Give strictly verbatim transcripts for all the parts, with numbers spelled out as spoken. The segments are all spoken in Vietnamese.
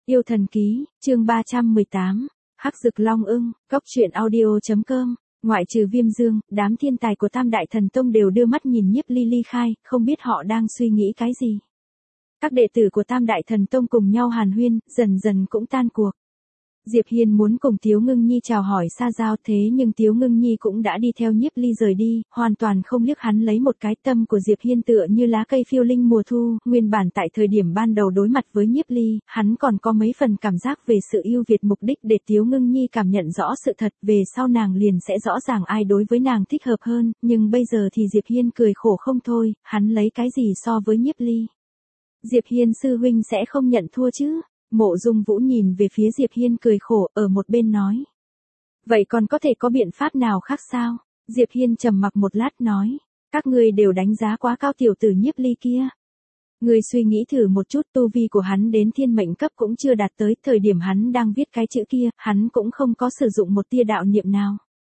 Yêu thần ký, chương ba trăm mười tám, Hắc Dực Long Ưng, Góc truyện audio.com. Ngoại trừ Viêm Dương, đám thiên tài của Tam Đại Thần Tông đều đưa mắt nhìn Nhiếp Ly ly khai, không biết họ đang suy nghĩ cái gì. Các đệ tử của Tam Đại Thần Tông cùng nhau hàn huyên, dần dần cũng tan cuộc. Diệp Hiên muốn cùng Tiếu Ngưng Nhi chào hỏi xa giao, thế nhưng Tiếu Ngưng Nhi cũng đã đi theo Nhiếp Ly rời đi, hoàn toàn không liếc hắn lấy một cái. Tâm của Diệp Hiên tựa như lá cây phiêu linh mùa thu, nguyên bản tại thời điểm ban đầu đối mặt với Nhiếp Ly, hắn còn có mấy phần cảm giác về sự ưu việt, mục đích để Tiếu Ngưng Nhi cảm nhận rõ sự thật, về sau nàng liền sẽ rõ ràng ai đối với nàng thích hợp hơn, nhưng bây giờ thì Diệp Hiên cười khổ không thôi, hắn lấy cái gì so với Nhiếp Ly. Diệp Hiên sư huynh sẽ không nhận thua chứ? Mộ Dung Vũ nhìn về phía Diệp Hiên cười khổ, ở một bên nói. Vậy còn có thể có biện pháp nào khác sao? Diệp Hiên trầm mặc một lát nói. Các ngươi đều đánh giá quá cao tiểu tử Nhiếp Ly kia. Ngươi suy nghĩ thử một chút, tu vi của hắn đến thiên mệnh cấp cũng chưa đạt tới, thời điểm hắn đang viết cái chữ kia, hắn cũng không có sử dụng một tia đạo niệm nào.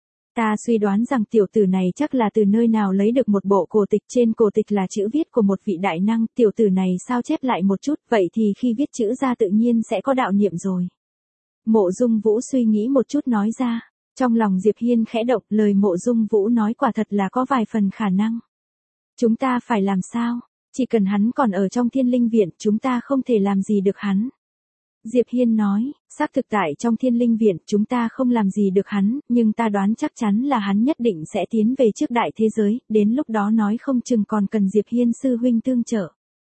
Ta suy đoán rằng tiểu tử này chắc là từ nơi nào lấy được một bộ cổ tịch, trên cổ tịch là chữ viết của một vị đại năng, tiểu tử này sao chép lại một chút, vậy thì khi viết chữ ra tự nhiên sẽ có đạo niệm rồi. Mộ Dung Vũ suy nghĩ một chút nói ra, trong lòng Diệp Hiên khẽ động, lời Mộ Dung Vũ nói quả thật là có vài phần khả năng. Chúng ta phải làm sao? Chỉ cần hắn còn ở trong Thiên Linh Viện, chúng ta không thể làm gì được hắn. Diệp Hiên nói, xác thực tại trong Thiên Linh Viện chúng ta không làm gì được hắn, nhưng ta đoán chắc chắn là hắn nhất định sẽ tiến về trước đại thế giới, đến lúc đó nói không chừng còn cần Diệp Hiên sư huynh tương trợ.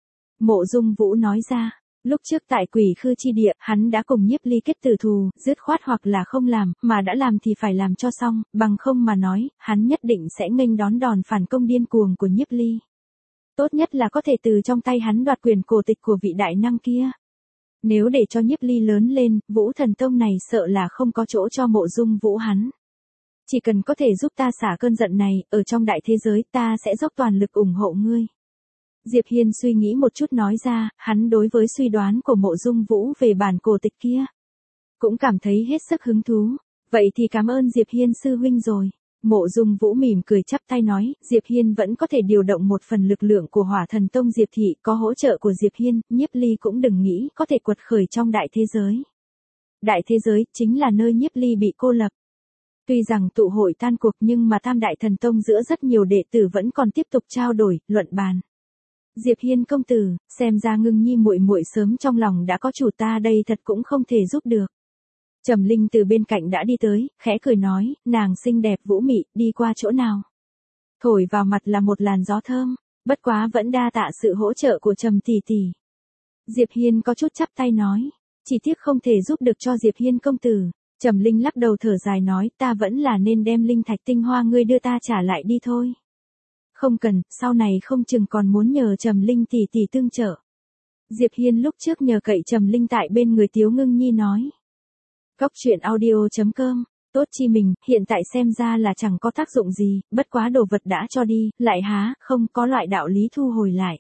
Mộ Dung Vũ nói ra, lúc trước tại Quỷ Khư chi địa, hắn đã cùng Nhiếp Ly kết tử thù, dứt khoát hoặc là không làm, mà đã làm thì phải làm cho xong, bằng không mà nói, hắn nhất định sẽ nghênh đón đòn phản công điên cuồng của Nhiếp Ly. Tốt nhất là có thể từ trong tay hắn đoạt quyền cổ tịch của vị đại năng kia. Nếu để cho Nhiếp Ly lớn lên, Vũ Thần Tông này sợ là không có chỗ cho Mộ Dung Vũ hắn. Chỉ cần có thể giúp ta xả cơn giận này, ở trong đại thế giới ta sẽ dốc toàn lực ủng hộ ngươi. Diệp Hiên suy nghĩ một chút nói ra, hắn đối với suy đoán của Mộ Dung Vũ về bản cổ tịch kia cũng cảm thấy hết sức hứng thú. Vậy thì cảm ơn Diệp Hiên sư huynh rồi. Mộ Dung Vũ mỉm cười chắp tay nói, Diệp Hiên vẫn có thể điều động một phần lực lượng của Hỏa Thần Tông Diệp Thị, có hỗ trợ của Diệp Hiên, Nhiếp Ly cũng đừng nghĩ có thể quật khởi trong đại thế giới. Đại thế giới chính là nơi Nhiếp Ly bị cô lập. Tuy rằng tụ hội tan cuộc nhưng mà Tam Đại Thần Tông giữa rất nhiều đệ tử vẫn còn tiếp tục trao đổi, luận bàn. Diệp Hiên công tử, xem ra Ngưng Nhi muội muội sớm trong lòng đã có chủ, ta đây thật cũng không thể giúp được. Trầm Linh từ bên cạnh đã đi tới, khẽ cười nói, nàng xinh đẹp vũ mị, đi qua chỗ nào. Thổi vào mặt là một làn gió thơm, bất quá vẫn đa tạ sự hỗ trợ của Trầm tỷ tỷ. Diệp Hiên có chút chắp tay nói, chỉ tiếc không thể giúp được cho Diệp Hiên công tử. Trầm Linh lắc đầu thở dài nói, ta vẫn là nên đem linh thạch tinh hoa ngươi đưa ta trả lại đi thôi. Không cần, sau này không chừng còn muốn nhờ Trầm Linh tỷ tỷ tương trợ. Diệp Hiên lúc trước nhờ cậy Trầm Linh tại bên người Tiếu Ngưng Nhi nói. Góc truyện audio.com, tốt chi mình, hiện tại xem ra là chẳng có tác dụng gì, bất quá đồ vật đã cho đi, lại há, không có loại đạo lý thu hồi lại.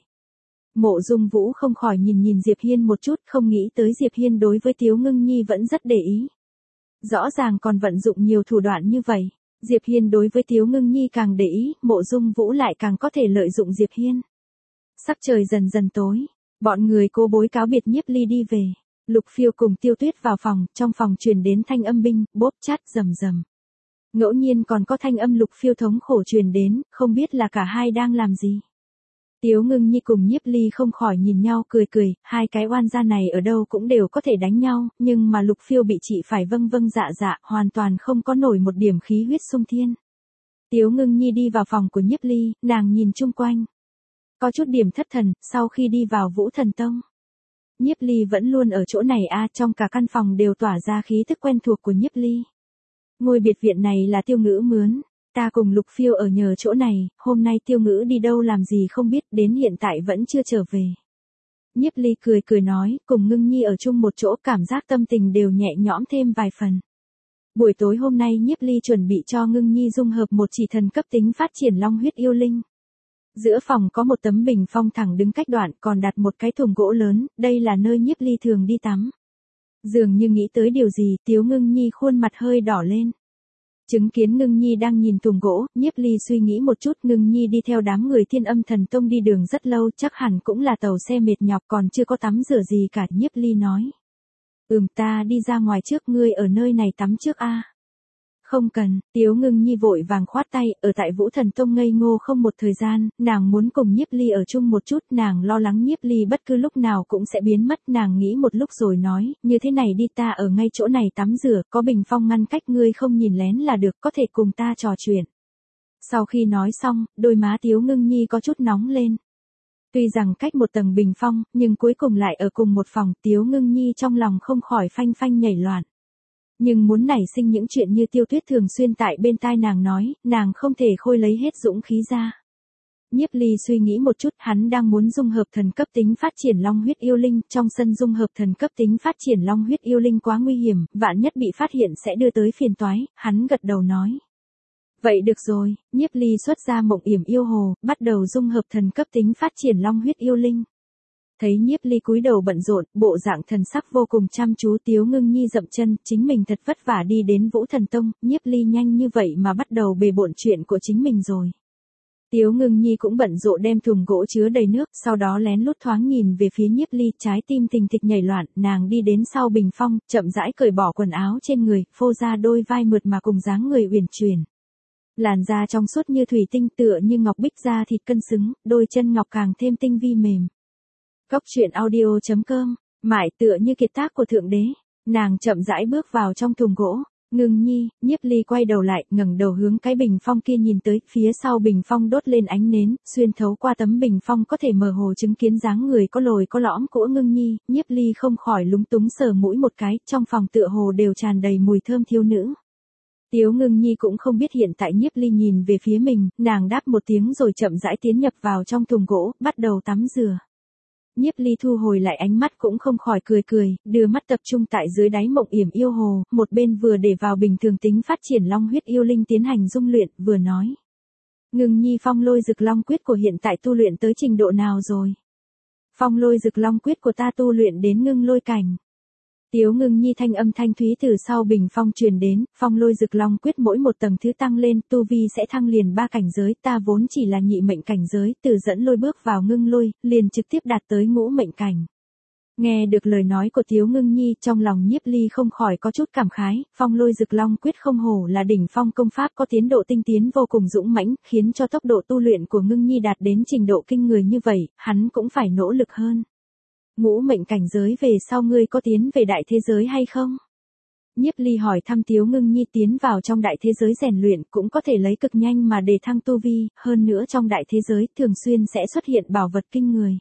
Mộ Dung Vũ không khỏi nhìn nhìn Diệp Hiên một chút, không nghĩ tới Diệp Hiên đối với Tiếu Ngưng Nhi vẫn rất để ý. Rõ ràng còn vận dụng nhiều thủ đoạn như vậy, Diệp Hiên đối với Tiếu Ngưng Nhi càng để ý, Mộ Dung Vũ lại càng có thể lợi dụng Diệp Hiên. Sắc trời dần dần tối, bọn người cô bối cáo biệt Nhiếp Ly đi về. Lục Phiêu cùng Tiêu Tuyết vào phòng, trong phòng truyền đến thanh âm binh, bốp chát rầm rầm. Ngẫu nhiên còn có thanh âm Lục Phiêu thống khổ truyền đến, không biết là cả hai đang làm gì. Tiếu Ngưng Nhi cùng Nhiếp Ly không khỏi nhìn nhau cười cười, hai cái oan gia này ở đâu cũng đều có thể đánh nhau, nhưng mà Lục Phiêu bị chị phải vâng vâng dạ dạ, hoàn toàn không có nổi một điểm khí huyết sung thiên. Tiếu Ngưng Nhi đi vào phòng của Nhiếp Ly, nàng nhìn chung quanh. Có chút điểm thất thần, sau khi đi vào Vũ Thần Tông. Nhiếp Ly vẫn luôn ở chỗ này a, trong cả căn phòng đều tỏa ra khí tức quen thuộc của Nhiếp Ly. Ngôi biệt viện này là Tiêu Ngữ mướn, ta cùng Lục Phiêu ở nhờ chỗ này, hôm nay Tiêu Ngữ đi đâu làm gì không biết, đến hiện tại vẫn chưa trở về. Nhiếp Ly cười cười nói, cùng Ngưng Nhi ở chung một chỗ cảm giác tâm tình đều nhẹ nhõm thêm vài phần. Buổi tối hôm nay Nhiếp Ly chuẩn bị cho Ngưng Nhi dung hợp một chỉ thần cấp tính phát triển long huyết yêu linh. Giữa phòng có một tấm bình phong thẳng đứng cách đoạn, còn đặt một cái thùng gỗ lớn, đây là nơi Nhiếp Ly thường đi tắm. Dường như nghĩ tới điều gì, Tiếu Ngưng Nhi khuôn mặt hơi đỏ lên. Chứng kiến Ngưng Nhi đang nhìn thùng gỗ, Nhiếp Ly suy nghĩ một chút, Ngưng Nhi đi theo đám người Thiên Âm Thần Tông đi đường rất lâu, chắc hẳn cũng là tàu xe mệt nhọc, còn chưa có tắm rửa gì cả, Nhiếp Ly nói. Ừm, ta đi ra ngoài trước, ngươi ở nơi này tắm trước a. Không cần, Tiếu Ngưng Nhi vội vàng khoát tay, ở tại Vũ Thần Tông ngây ngô không một thời gian, nàng muốn cùng Nhiếp Ly ở chung một chút, nàng lo lắng Nhiếp Ly bất cứ lúc nào cũng sẽ biến mất, nàng nghĩ một lúc rồi nói, như thế này đi, ta ở ngay chỗ này tắm rửa, có bình phong ngăn cách, ngươi không nhìn lén là được, có thể cùng ta trò chuyện. Sau khi nói xong, đôi má Tiếu Ngưng Nhi có chút nóng lên. Tuy rằng cách một tầng bình phong, nhưng cuối cùng lại ở cùng một phòng, Tiếu Ngưng Nhi trong lòng không khỏi phanh phanh nhảy loạn. Nhưng muốn nảy sinh những chuyện như Tiêu Tuyết thường xuyên tại bên tai nàng nói, nàng không thể khôi lấy hết dũng khí ra. Nhiếp Ly suy nghĩ một chút, hắn đang muốn dung hợp thần cấp tính phát triển long huyết yêu linh, trong sân dung hợp thần cấp tính phát triển long huyết yêu linh quá nguy hiểm, vạn nhất bị phát hiện sẽ đưa tới phiền toái, hắn gật đầu nói. Vậy được rồi, Nhiếp Ly xuất ra mộng yểm yêu hồ, bắt đầu dung hợp thần cấp tính phát triển long huyết yêu linh. Thấy Nhiếp Ly cúi đầu bận rộn, bộ dạng thần sắc vô cùng chăm chú, Tiếu Ngưng Nhi dậm chân, chính mình thật vất vả đi đến Vũ Thần Tông, Nhiếp Ly nhanh như vậy mà bắt đầu bề bộn chuyện của chính mình rồi. Tiếu Ngưng Nhi cũng bận rộn đem thùng gỗ chứa đầy nước, sau đó lén lút thoáng nhìn về phía Nhiếp Ly, trái tim thình thịch nhảy loạn, nàng đi đến sau bình phong, chậm rãi cởi bỏ quần áo trên người, phô ra đôi vai mượt mà cùng dáng người uyển chuyển. Làn da trong suốt như thủy tinh, tựa như ngọc bích, da thịt cân xứng, đôi chân ngọc càng thêm tinh vi mềm. Góc truyện audio chấm com, mải tựa như kiệt tác của thượng đế. Nàng chậm rãi bước vào trong thùng gỗ. Ngưng Nhi, Nhiếp Ly quay đầu lại, ngẩng đầu hướng cái bình phong kia nhìn tới, phía sau bình phong đốt lên ánh nến, xuyên thấu qua tấm bình phong có thể mơ hồ chứng kiến dáng người có lồi có lõm của Ngưng Nhi. Nhiếp Ly không khỏi lúng túng sờ mũi một cái, trong phòng tựa hồ đều tràn đầy mùi thơm thiếu nữ. Tiếu Ngưng Nhi cũng không biết hiện tại Nhiếp Ly nhìn về phía mình, nàng đáp một tiếng rồi chậm rãi tiến nhập vào trong thùng gỗ, bắt đầu tắm rửa. Nhiếp Ly thu hồi lại ánh mắt cũng không khỏi cười cười, đưa mắt tập trung tại dưới đáy mộng yểm yêu hồ, một bên vừa để vào bình thường tính phát triển long huyết yêu linh tiến hành dung luyện, vừa nói. Ngưng Nhi, phong lôi rực long quyết của hiện tại tu luyện tới trình độ nào rồi? Phong lôi rực long quyết của ta tu luyện đến ngưng lôi cảnh. Tiếu Ngưng Nhi thanh âm thanh thúy từ sau bình phong truyền đến, phong lôi rực long quyết mỗi một tầng thứ tăng lên, tu vi sẽ thăng liền ba cảnh giới, ta vốn chỉ là nhị mệnh cảnh giới, từ dẫn lôi bước vào ngưng lôi, liền trực tiếp đạt tới ngũ mệnh cảnh. Nghe được lời nói của Tiếu Ngưng Nhi, trong lòng Nhiếp Ly không khỏi có chút cảm khái, phong lôi rực long quyết không hổ là đỉnh phong công pháp có tiến độ tinh tiến vô cùng dũng mãnh, khiến cho tốc độ tu luyện của Ngưng Nhi đạt đến trình độ kinh người như vậy, hắn cũng phải nỗ lực hơn. Ngũ mệnh cảnh giới về sau ngươi có tiến về đại thế giới hay không? Nhiếp Ly hỏi thăm. Tiếu Ngưng Nhi tiến vào trong đại thế giới rèn luyện cũng có thể lấy cực nhanh mà đề thăng tu vi, hơn nữa trong đại thế giới thường xuyên sẽ xuất hiện bảo vật kinh người.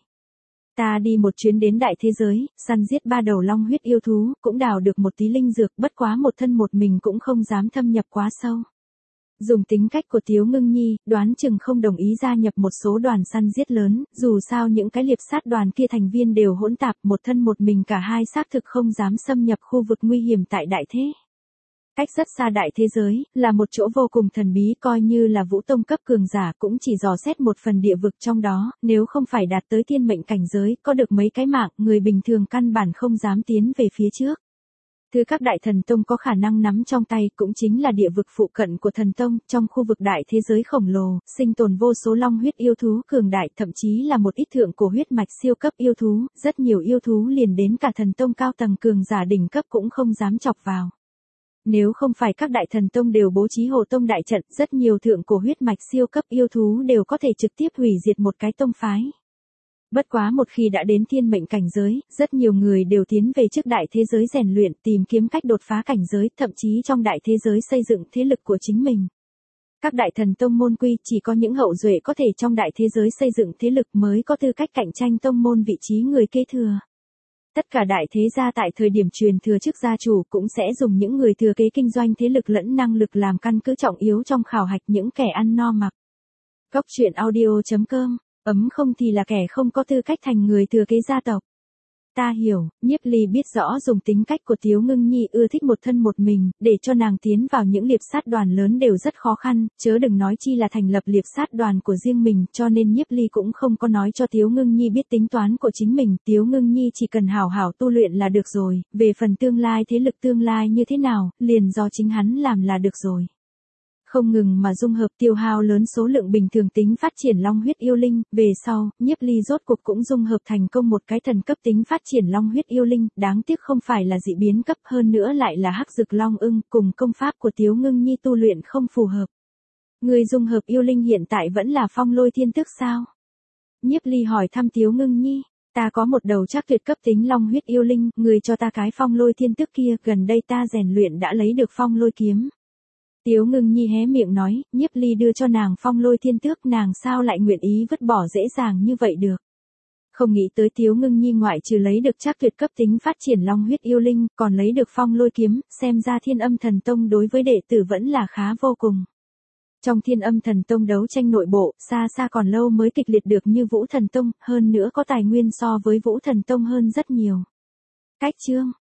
Ta đi một chuyến đến đại thế giới, săn giết ba đầu long huyết yêu thú, cũng đào được một tí linh dược, bất quá một thân một mình cũng không dám thâm nhập quá sâu. Dùng tính cách của Tiếu Ngưng Nhi, đoán chừng không đồng ý gia nhập một số đoàn săn giết lớn, dù sao những cái liệp sát đoàn kia thành viên đều hỗn tạp, một thân một mình cả hai xác thực không dám xâm nhập khu vực nguy hiểm tại đại thế. Cách rất xa đại thế giới, là một chỗ vô cùng thần bí, coi như là vũ tông cấp cường giả cũng chỉ dò xét một phần địa vực trong đó, nếu không phải đạt tới thiên mệnh cảnh giới, có được mấy cái mạng, người bình thường căn bản không dám tiến về phía trước. Thứ các đại thần tông có khả năng nắm trong tay cũng chính là địa vực phụ cận của thần tông, trong khu vực đại thế giới khổng lồ, sinh tồn vô số long huyết yêu thú cường đại, thậm chí là một ít thượng cổ huyết mạch siêu cấp yêu thú, rất nhiều yêu thú liền đến cả thần tông cao tầng cường giả đỉnh cấp cũng không dám chọc vào. Nếu không phải các đại thần tông đều bố trí hộ tông đại trận, rất nhiều thượng cổ huyết mạch siêu cấp yêu thú đều có thể trực tiếp hủy diệt một cái tông phái. Bất quá một khi đã đến thiên mệnh cảnh giới, rất nhiều người đều tiến về trước đại thế giới rèn luyện, tìm kiếm cách đột phá cảnh giới, thậm chí trong đại thế giới xây dựng thế lực của chính mình. Các đại thần tông môn quy chỉ có những hậu duệ có thể trong đại thế giới xây dựng thế lực mới có tư cách cạnh tranh tông môn vị trí người kế thừa. Tất cả đại thế gia tại thời điểm truyền thừa chức gia chủ cũng sẽ dùng những người thừa kế kinh doanh thế lực lẫn năng lực làm căn cứ trọng yếu trong khảo hạch những kẻ ăn no mặc. Góc truyện audio chấm com, ấm không thì là kẻ không có tư cách thành người thừa kế gia tộc. Ta hiểu, Nhiếp Ly biết rõ dùng tính cách của Tiếu Ngưng Nhi ưa thích một thân một mình, để cho nàng tiến vào những liệp sát đoàn lớn đều rất khó khăn, chớ đừng nói chi là thành lập liệp sát đoàn của riêng mình, cho nên Nhiếp Ly cũng không có nói cho Tiếu Ngưng Nhi biết tính toán của chính mình, Tiếu Ngưng Nhi chỉ cần hảo hảo tu luyện là được rồi, về phần tương lai thế lực tương lai như thế nào, liền do chính hắn làm là được rồi. Không ngừng mà dung hợp tiêu hao lớn số lượng bình thường tính phát triển long huyết yêu linh, về sau, Nhiếp Ly rốt cuộc cũng dung hợp thành công một cái thần cấp tính phát triển long huyết yêu linh, đáng tiếc không phải là dị biến cấp, hơn nữa lại là hắc dực long ưng, cùng công pháp của Tiếu Ngưng Nhi tu luyện không phù hợp. Người dung hợp yêu linh hiện tại vẫn là Phong Lôi Thiên Tức sao? Nhiếp Ly hỏi thăm Tiếu Ngưng Nhi. Ta có một đầu chắc tuyệt cấp tính long huyết yêu linh, người cho ta cái Phong Lôi Thiên Tức kia, gần đây ta rèn luyện đã lấy được Phong Lôi kiếm. Tiếu Ngưng Nhi hé miệng nói, Nhiếp Ly đưa cho nàng Phong Lôi Thiên Tước, nàng sao lại nguyện ý vứt bỏ dễ dàng như vậy được. Không nghĩ tới Tiếu Ngưng Nhi ngoại trừ lấy được chắc tuyệt cấp tính phát triển long huyết yêu linh, còn lấy được Phong Lôi kiếm, xem ra Thiên Âm Thần Tông đối với đệ tử vẫn là khá vô cùng. Trong Thiên Âm Thần Tông đấu tranh nội bộ, xa xa còn lâu mới kịch liệt được như Vũ Thần Tông, hơn nữa có tài nguyên so với Vũ Thần Tông hơn rất nhiều. Cách chương